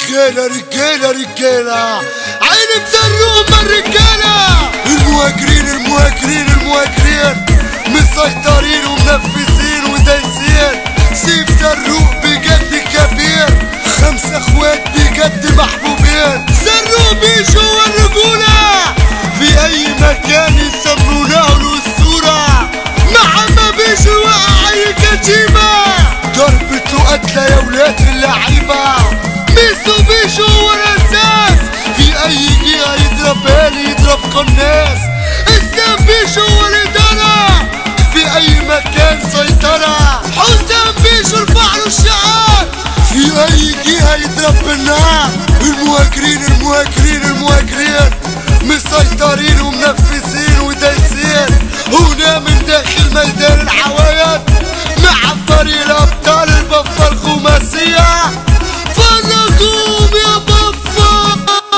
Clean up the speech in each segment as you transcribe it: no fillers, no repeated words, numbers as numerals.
رجالة رجالة رجالة عيني بزروق من رجالة. المهاجرين المهاجرين المهاجرين مسيطرين ومنفذين ودايسين. سيف زروق بجد كبير، 5 اخوات بجد محبوبين. زروق بيجوا الرجولة في اي مكان يسمونه الاسطورة. محمد بيجوا وقع اي كتيبة، ضربة له قتلة يا ولاد اللعيبة. ميسو بيجوا هو الاساس، في اي جهة يضرب بالي يضرب قناص. اسلام بيجوا هو الادارة، في اي مكان سيطرة. حسام بيجوا رفعلوا الشعار، في اي جهة يضرب بالنار. المهاجرين المهاجرين المهاجرين مسيطرين ومنفذين ودايسين. هنا من داخل ميدان العوايد مع فريق الابطال البفة الخماسية. فرقوم يا بفة.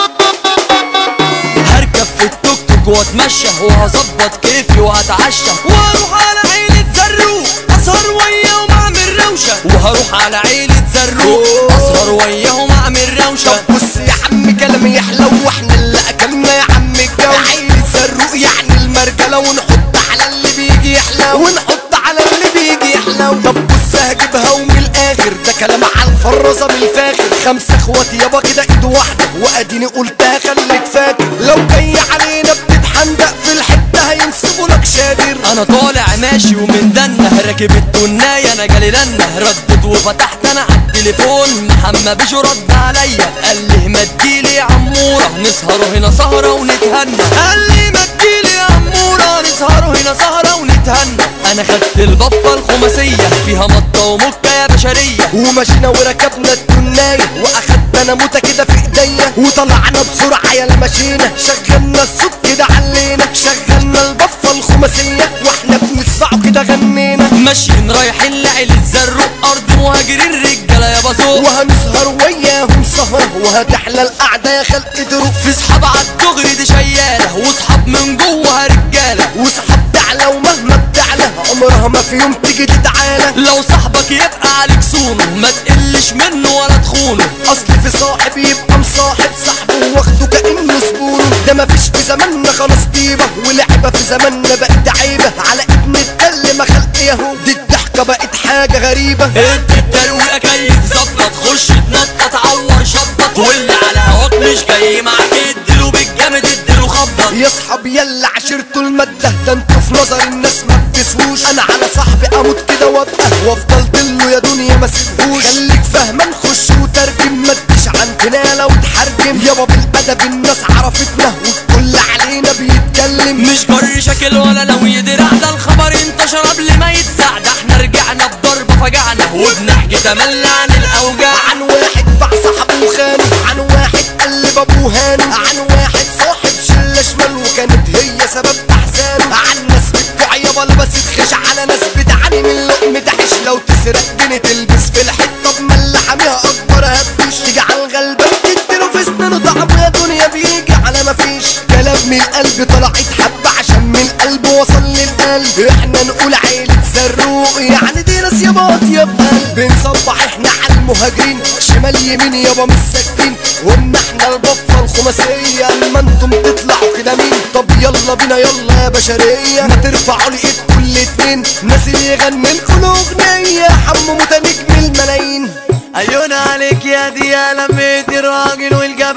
هركب في التوك توك واتمشى وهظبط كيفي وهتعشى، واروح على عيلة زروق اسهر وياهم اعمل روشة، وهروح على عيلة زروق اسهر وياهم اعمل روشة. بص يا عم كلامي يحلو واحنا اللي اكلنا يا عم الجو. عيلة زروق يعني المرجلة، ونحط على اللي بيجي يحلو، ونحط على اللي بيجي يحلو. طب بص هجيبها ومن الاخر ده كلام على الفرازة بالفاخر. 5 اخوات يابا كده ايد واحدة، واديني قلتها خليك فاكر. لو جاي علينا بتتحندق في الحتة هينسبوا لك شادر. انا طالع ماشي ومن دنه راكب التناية انا جالي لنه. ردت وفتحت انا عالتليفون، محمد بيجو رد عليا قال لي ما تجيلي يا عمورة نسهروا هنا سهرة ونتهنى. قال لي ما تجيلي يا عمورة نسهروا هنا سهرة ونتهنى. انا خدت البفة الخماسية فيها مطة ومكة يا بشرية، ومشينا وركبنا التناية واخدت انا موتة كده في ايديا، وطلعنا بسرعة يلا مشينا. شغلنا الصوت كده علينا، شغلنا البفة الخماسية واحنا بنسمعه كده غنينا. ماشيين رايحين لعيلة زروق ارض مهاجرين رجالة يا بازوق، وهنسهر وياهم سهرة وهتحلى القعدة يا خلق دروق. في صحاب عالدغري دي شيالة، وصحاب من جوه رجالة، وصحاب تعلى ومهما بتعلى عمرها ما في يوم تيجي تتعالى. لو صاحبك يبقى عليك صونه ما تقلش منه ولا تخونه. اصل في صاحب يبقى مصاحب صاحبه واخده كأنه زبونه. ده مفيش في زماننا خلاص طيبة، ولعبة في زماننا بقت عيبة. على ابن التل خلق ياهو، دي الضحكة بقت حاجة غريبة. ادي الترويقة كيف ظبط، خش تنطط عور شبط، واللي على هواك مش جاي معاك اديله بالجامد اديله خبط. يا صحاب يلا عشرته المادة، ده انتوا في نظر الناس ما بتسووش. انا على صاحبي اموت كده وابقى وافضل دله يا دنيا ما سيبهوش. خليك فاهمة نخش وترجم، ما تجيش عندنا لو تحرجم. يابا بالادب الناس عرفتنا والكل علينا بيتكلم. مش جر شكل ولا لو يدرع، ده الخبر انتشر قبل ما يتسع. ده احنا رجعنا بضربة فجعنا وبنحكي تملى عن الاوجاع. عن واحد باع صاحبه وخانه، عن واحد قلب ابوه هانه، عن واحد صاحب شلة شمال وكانت هي سبب احزانه. عن ناس بتبيع يابا لبست خش، على ناس بتعاني من لقمة عيش. لو تسرق جنيه تلبس في الحتة بمل حاميها اكبر هبوش. تيجي على الغلبان تديله في سنانه طعمه يا دنيا بيجي على مفيش. كلام من القلب طلع يتحب عشان من القلب وصل للقلب. احنا نقول عيلة زروق يعني دي ناس يابا يا بقلب. بنصبح احنا على المهاجرين شمال يمين يابا مش ساكتين. ومن احنا البفة الخماسية، اما انتم تطلعوا كده مين؟ طب يلا بينا يلا يا بشرية، ما ترفعوا لي ايد كل اتنين. نازل يغني لكل اغنية حمو متنجم الملايين. عيون عليك يا دي يا لميت الراجل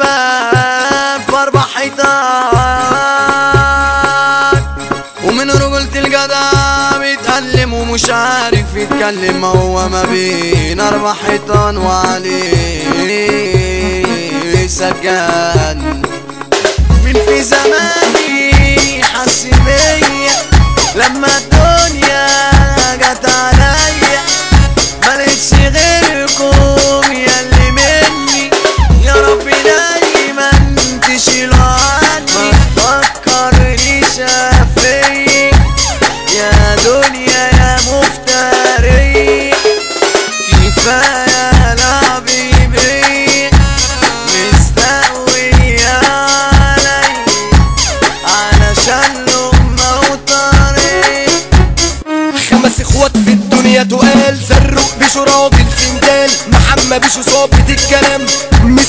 والجبان في 4 حيطان، ومن رجولة الجدع بيتألم ومش عارف يتكلم. هو ما بين 4 حيطان وعليه سجان. مين في زماني حس بيا لما الدنيا جت عليا، ملقتش غيركم ياللي مني. يا رب دايما تشيلوا عني، متفكرنيش فيا يا دنيا يا مفتري. كفاية لعبي بيا مستقوي علي علشان لقمة وطريق. 5 اخوات في الدنيا تقال، زروق بيشو راجل سندال، محمد بيشو ظابط الكلام، ميسو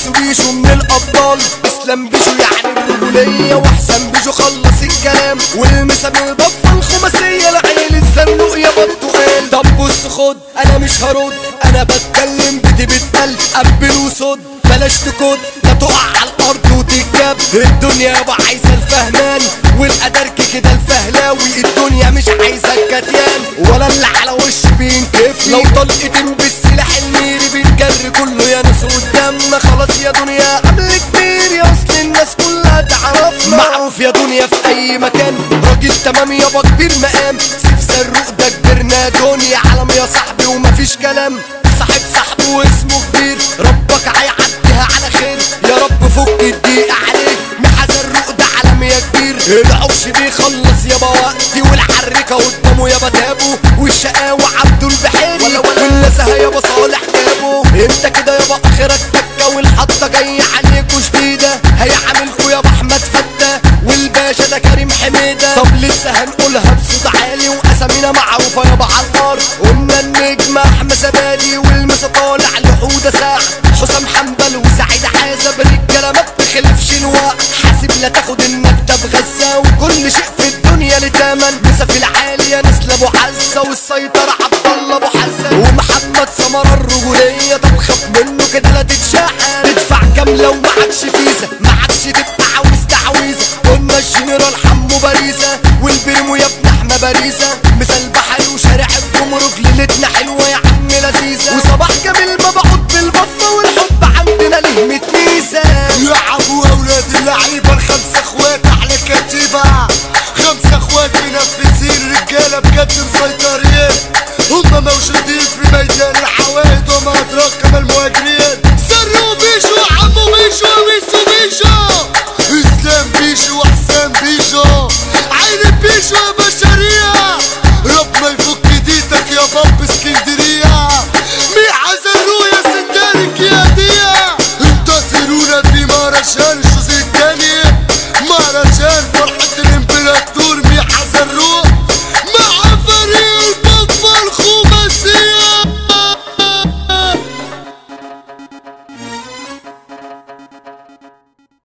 بيشو من الابطال. اسلام بيشو يعني الرجولية، وحسام بيشو خلص الكلام. والمسا من البفة الخماسية العيل الزنوق يا بطوقان. طب بص خد انا مش هرد، انا بتكلم بدي بتقل قبل وصد. بلاش تكد لا تقع على الارض وتتجاب. الدنيا يابا عايزه الفهمان والقدرك كده الفهلاوي. الدنيا مش عايزه الكتيان ولا اللي على وش بينكفي. لو طلقتين بالسلاح الميري بنجري كله يا ناس قدامنا. خلاص يا دنيا عمل كبير يا اصل الناس كلها تعرفنا. معروف يا دنيا في اي مكان، راجل تمام يابا كبير مقام. سيف زروق ده كبرنا دنيا عالم يا صاحبي ومفيش كلام. صاحب صاحبه واسمه كبير، ربك هيعديها على خير. يا رب فك الضيق عليك، محا زروق ده عالم يا كبير. العوش بيخلص يابا وقتي، والحركة قدامه يابا تابو. والشقاوة عبده البحيري والنزهة يابا صالح جابه. انت كده يابا اخرك تكة، والحطة جاية عليكوا شديدة. هيعملكوا يابا احمد فتة والباشا ده كريم حميدة. طب لسه هنقولها بصوت عالي واسامينا معروفة يابا عالنار. قلنا النجم احمد زبادي والمسا طالع لحودة ساعة. حسام حنبل وسعيد عازب الرجالة ما بتخلفش الوقت. حاسب لا تاخد النكتة بغزة، وكل شيء في الدنيا لتمن. مسا في العالية نسل ابو حزة، والسيطرة عبد الله ابو حسن ومحمد سمرة الرجولية. طب خاف منه كده لا تتشحن، تدفع كام لو معكش فيزا، معكش تبقى عاوز تعويذة. قلنا الجنرال حمو باريزة والبريمو يا ابن احمى باريزة. مثال بحري وشارع الجمرك ليلتنا حلوة يا عم لذيذة. وصباح جميل ما بقعد بالبطة، والحب عندنا ليه 100 ميزة. يلعبوا اولاد اللعيبه الخمسه اخوات على كتيبه. 5 اخوات منفذين رجاله بجد مسيطرين.